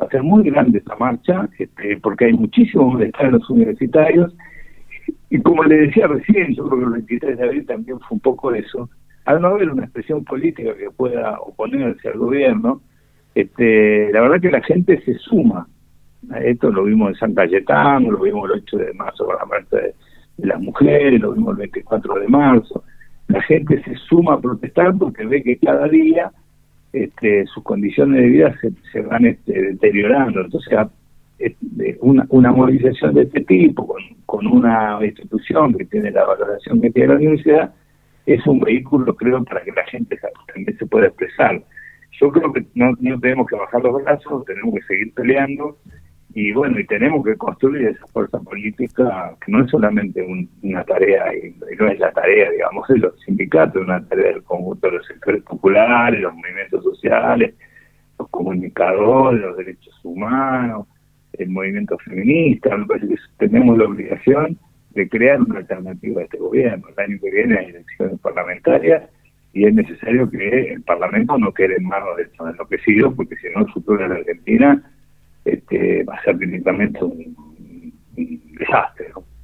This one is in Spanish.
a ser muy grande esta marcha, porque hay muchísimos malestar en los universitarios, y como le decía recién, yo creo que el 23 de abril también fue un poco eso, al no haber una expresión política que pueda oponerse al gobierno, la verdad que la gente se suma. Esto lo vimos en San Cayetano, lo vimos el 8 de marzo con la marcha de las mujeres, lo vimos el 24 de marzo. La gente se suma a protestar porque ve que cada día sus condiciones de vida se van deteriorando. Entonces, una movilización de este tipo, con una institución que tiene la valoración que tiene la universidad, es un vehículo, creo, para que la gente también se pueda expresar. Yo creo que no tenemos que bajar los brazos, tenemos que seguir peleando, y bueno, y tenemos que construir esa fuerza política, que no es solamente una tarea, y no es la tarea, digamos, de los sindicatos, es una tarea del conjunto de los sectores populares, los movimientos sociales, los comunicadores, los derechos humanos, el movimiento feminista. Me parece que tenemos la obligación de crear una alternativa a este gobierno. El año que viene hay elecciones parlamentarias, y es necesario que el Parlamento no quede en manos de estos enloquecidos, porque si no el futuro de la Argentina va a ser directamente un desastre, ¿no?